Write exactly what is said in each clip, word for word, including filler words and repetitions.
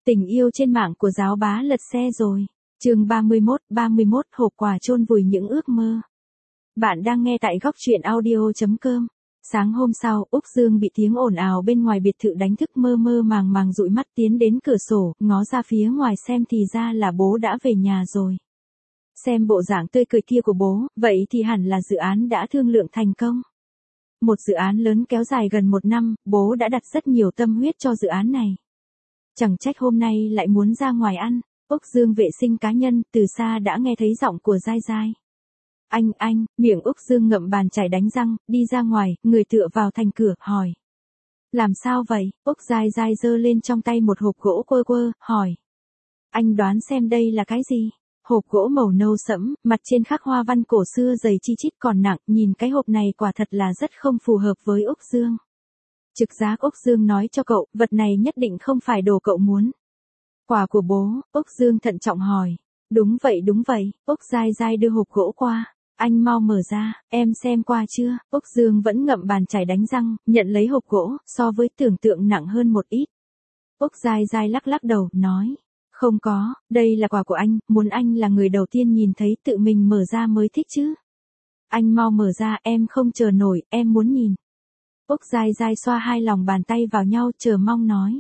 Tình yêu trên mạng của giáo bá lật xe rồi. Chương ba mươi mốt, ba mươi mốt hộp quà chôn vùi những ước mơ. Bạn đang nghe tại góc truyện audio chấm com. Sáng hôm sau, Úc Dương bị tiếng ồn ào bên ngoài biệt thự đánh thức, mơ mơ màng màng dụi mắt tiến đến cửa sổ, ngó ra phía ngoài xem thì ra là bố đã về nhà rồi. Xem bộ dạng tươi cười kia của bố, vậy thì hẳn là dự án đã thương lượng thành công. Một dự án lớn kéo dài gần một năm, bố đã đặt rất nhiều tâm huyết cho dự án này. Chẳng trách hôm nay lại muốn ra ngoài ăn. Úc Dương vệ sinh cá nhân, từ xa đã nghe thấy giọng của Giai Giai. Anh, anh, miệng Úc Dương ngậm bàn chải đánh răng, đi ra ngoài, người tựa vào thành cửa, hỏi. Làm sao vậy? Úc Giai Giai giơ lên trong tay một hộp gỗ quơ quơ, hỏi. Anh đoán xem đây là cái gì? Hộp gỗ màu nâu sẫm, mặt trên khắc hoa văn cổ xưa dày chi chít còn nặng, nhìn cái hộp này quả thật là rất không phù hợp với Úc Dương. Trực giác Úc Dương nói cho cậu, vật này nhất định không phải đồ cậu muốn. Quà của bố, Úc Dương thận trọng hỏi. Đúng vậy đúng vậy, Úc Giai Giai đưa hộp gỗ qua. Anh mau mở ra, em xem qua chưa? Úc Dương vẫn ngậm bàn chải đánh răng, nhận lấy hộp gỗ, so với tưởng tượng nặng hơn một ít. Úc Giai Giai lắc lắc đầu, nói. Không có, đây là quà của anh, muốn anh là người đầu tiên nhìn thấy, tự mình mở ra mới thích chứ. Anh mau mở ra, em không chờ nổi, em muốn nhìn. Úc Giai Giai xoa hai lòng bàn tay vào nhau, chờ mong nói.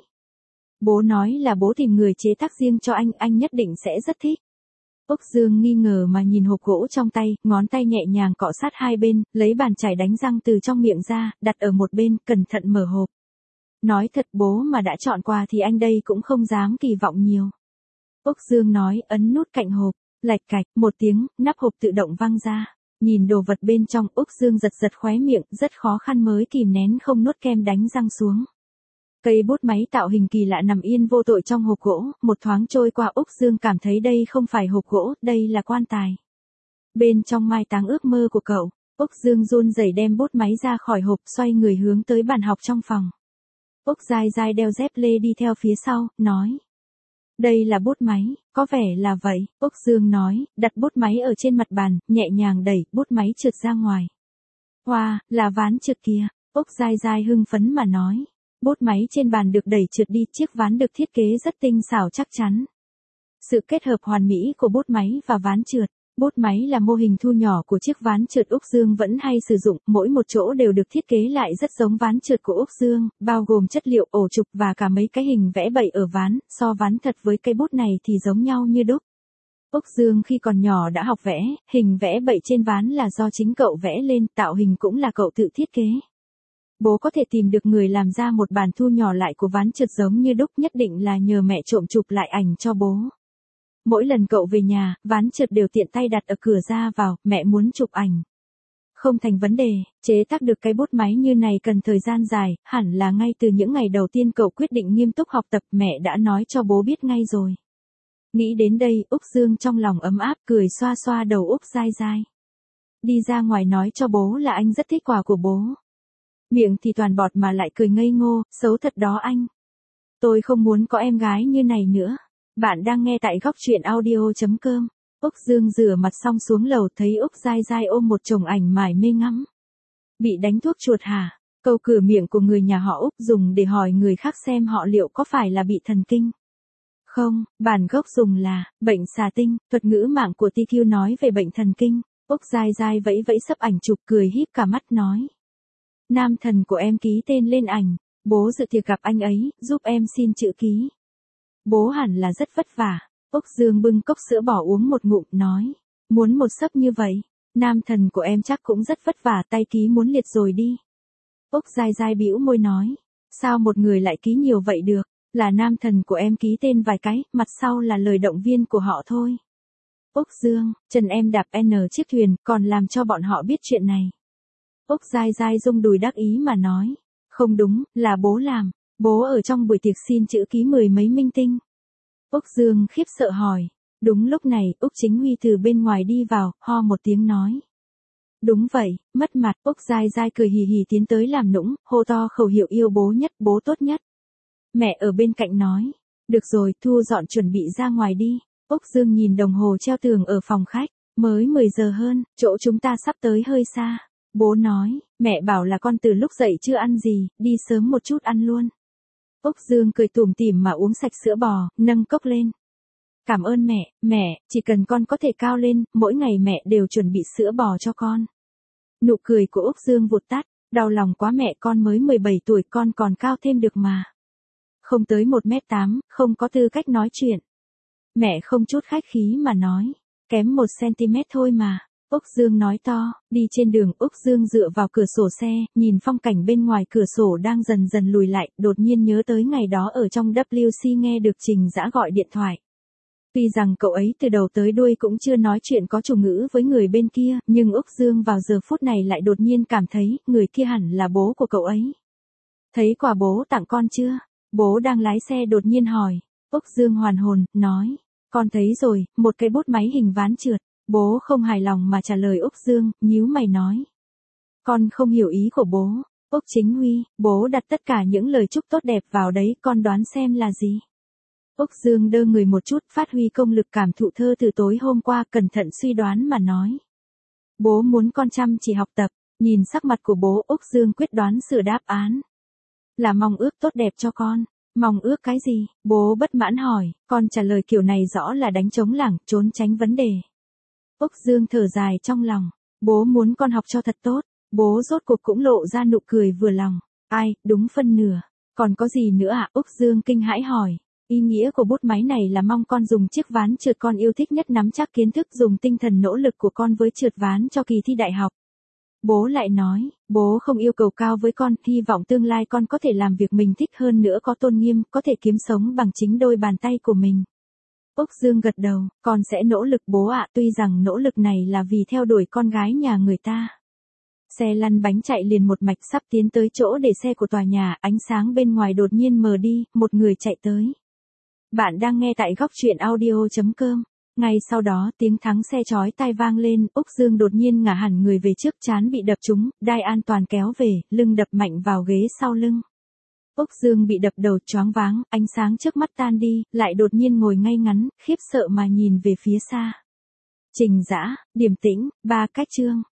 Bố nói là bố tìm người chế tác riêng cho anh, anh nhất định sẽ rất thích. Úc Dương nghi ngờ mà nhìn hộp gỗ trong tay, ngón tay nhẹ nhàng cọ sát hai bên, lấy bàn chải đánh răng từ trong miệng ra, đặt ở một bên, cẩn thận mở hộp. Nói thật, bố mà đã chọn quà thì anh đây cũng không dám kỳ vọng nhiều. Úc Dương nói, ấn nút cạnh hộp, lạch cạch, một tiếng, nắp hộp tự động văng ra. Nhìn đồ vật bên trong, Úc Dương giật giật khóe miệng, rất khó khăn mới kìm nén không nuốt kem đánh răng xuống. Cây bút máy tạo hình kỳ lạ nằm yên vô tội trong hộp gỗ, một thoáng trôi qua Úc Dương cảm thấy đây không phải hộp gỗ, đây là quan tài. Bên trong mai táng ước mơ của cậu, Úc Dương run rẩy đem bút máy ra khỏi hộp, xoay người hướng tới bàn học trong phòng. Úc Giai Giai đeo dép lê đi theo phía sau, nói. Đây là bút máy, có vẻ là vậy, Úc Dương nói, đặt bút máy ở trên mặt bàn, nhẹ nhàng đẩy, bút máy trượt ra ngoài. Wow, là ván trượt kìa, Úc Giai Giai hưng phấn mà nói. Bút máy trên bàn được đẩy trượt đi, chiếc ván được thiết kế rất tinh xảo chắc chắn. Sự kết hợp hoàn mỹ của bút máy và ván trượt. Bút máy là mô hình thu nhỏ của chiếc ván trượt Úc Dương vẫn hay sử dụng, mỗi một chỗ đều được thiết kế lại rất giống ván trượt của Úc Dương, bao gồm chất liệu, ổ trục và cả mấy cái hình vẽ bậy ở ván, so ván thật với cây bút này thì giống nhau như đúc. Úc Dương khi còn nhỏ đã học vẽ, hình vẽ bậy trên ván là do chính cậu vẽ lên, tạo hình cũng là cậu tự thiết kế. Bố có thể tìm được người làm ra một bản thu nhỏ lại của ván trượt giống như đúc, nhất định là nhờ mẹ trộm chụp lại ảnh cho bố. Mỗi lần cậu về nhà, ván trượt đều tiện tay đặt ở cửa ra vào, mẹ muốn chụp ảnh. Không thành vấn đề, chế tác được cái bút máy như này cần thời gian dài, hẳn là ngay từ những ngày đầu tiên cậu quyết định nghiêm túc học tập, mẹ đã nói cho bố biết ngay rồi. Nghĩ đến đây, Úc Dương trong lòng ấm áp, cười xoa xoa đầu Úc Giai Giai. Đi ra ngoài nói cho bố là anh rất thích quà của bố. Miệng thì toàn bọt mà lại cười ngây ngô, xấu thật đó anh. Tôi không muốn có em gái như này nữa. Bạn đang nghe tại góc truyện audio chấm com. Úc Dương rửa mặt xong xuống lầu thấy Úc Giai Giai ôm một chồng ảnh mải mê ngắm. Bị đánh thuốc chuột hả? Câu cửa miệng của người nhà họ Úc dùng để hỏi người khác xem họ liệu có phải là bị thần kinh. Không, bản gốc dùng là bệnh xà tinh, thuật ngữ mạng của tê quy nói về bệnh thần kinh. Úc Giai Giai vẫy vẫy sấp ảnh chụp, cười híp cả mắt nói. Nam thần của em ký tên lên ảnh, bố dự tiệc gặp anh ấy, giúp em xin chữ ký. Bố hẳn là rất vất vả. Úc Dương bưng cốc sữa bỏ uống một ngụm, nói. Muốn một sấp như vậy, nam thần của em chắc cũng rất vất vả, tay ký muốn liệt rồi đi. Úc Giai Giai bĩu môi nói. Sao một người lại ký nhiều vậy được, là nam thần của em ký tên vài cái, mặt sau là lời động viên của họ thôi. Úc Dương, chân em đạp N chiếc thuyền, còn làm cho bọn họ biết chuyện này. Úc Giai Giai rung đùi đắc ý mà nói. Không đúng, là bố làm. Bố ở trong buổi tiệc xin chữ ký mười mấy minh tinh. Úc Dương khiếp sợ hỏi. Đúng lúc này, Úc Chính Huy từ bên ngoài đi vào, ho một tiếng nói. Đúng vậy, mất mặt. Úc Giai Giai cười hì hì tiến tới làm nũng, hô to khẩu hiệu yêu bố nhất, bố tốt nhất. Mẹ ở bên cạnh nói. Được rồi, thu dọn chuẩn bị ra ngoài đi. Úc Dương nhìn đồng hồ treo tường ở phòng khách. Mới mười giờ hơn, chỗ chúng ta sắp tới hơi xa. Bố nói, mẹ bảo là con từ lúc dậy chưa ăn gì, đi sớm một chút ăn luôn. Úc Dương cười tủm tỉm mà uống sạch sữa bò, nâng cốc lên. Cảm ơn mẹ, mẹ, chỉ cần con có thể cao lên, mỗi ngày mẹ đều chuẩn bị sữa bò cho con. Nụ cười của Úc Dương vụt tắt, đau lòng quá mẹ, con mới mười bảy tuổi, con còn cao thêm được mà. Không tới một mét tám, không có tư cách nói chuyện. Mẹ không chút khách khí mà nói, kém một xăng-ti-mét thôi mà. Úc Dương nói to, đi trên đường Úc Dương dựa vào cửa sổ xe, nhìn phong cảnh bên ngoài cửa sổ đang dần dần lùi lại, đột nhiên nhớ tới ngày đó ở trong vê kép xê nghe được Trình Dã gọi điện thoại. Tuy rằng cậu ấy từ đầu tới đuôi cũng chưa nói chuyện có chủ ngữ với người bên kia, nhưng Úc Dương vào giờ phút này lại đột nhiên cảm thấy, người kia hẳn là bố của cậu ấy. Thấy quà bố tặng con chưa? Bố đang lái xe đột nhiên hỏi. Úc Dương hoàn hồn, nói, con thấy rồi, một cái bút máy hình ván trượt. Bố không hài lòng mà trả lời Úc Dương, nhíu mày nói. Con không hiểu ý của bố. Úc Chính Huy, bố đặt tất cả những lời chúc tốt đẹp vào đấy, con đoán xem là gì? Úc Dương đơ người một chút, phát huy công lực cảm thụ thơ từ tối hôm qua, cẩn thận suy đoán mà nói. Bố muốn con chăm chỉ học tập, nhìn sắc mặt của bố, Úc Dương quyết đoán sửa đáp án. Là mong ước tốt đẹp cho con. Mong ước cái gì? Bố bất mãn hỏi, con trả lời kiểu này rõ là đánh trống lảng, trốn tránh vấn đề. Úc Dương thở dài trong lòng, bố muốn con học cho thật tốt, bố rốt cuộc cũng lộ ra nụ cười vừa lòng. Ai, đúng phân nửa, còn có gì nữa à? Úc Dương kinh hãi hỏi, ý nghĩa của bút máy này là mong con dùng chiếc ván trượt con yêu thích nhất nắm chắc kiến thức, dùng tinh thần nỗ lực của con với trượt ván cho kỳ thi đại học. Bố lại nói, bố không yêu cầu cao với con, hy vọng tương lai con có thể làm việc mình thích, hơn nữa có tôn nghiêm, có thể kiếm sống bằng chính đôi bàn tay của mình. Úc Dương gật đầu, con sẽ nỗ lực bố ạ, tuy rằng nỗ lực này là vì theo đuổi con gái nhà người ta. Xe lăn bánh chạy liền một mạch, sắp tiến tới chỗ để xe của tòa nhà, ánh sáng bên ngoài đột nhiên mờ đi, một người chạy tới. Bạn đang nghe tại góc truyện audio chấm com. Ngay sau đó tiếng thắng xe chói tai vang lên, Úc Dương đột nhiên ngả hẳn người về trước, trán bị đập trúng, đai an toàn kéo về, lưng đập mạnh vào ghế sau lưng. Úc Dương bị đập đầu, choáng váng, ánh sáng trước mắt tan đi, lại đột nhiên ngồi ngay ngắn, khiếp sợ mà nhìn về phía xa. Trình Dã, điềm tĩnh, ba cách chương.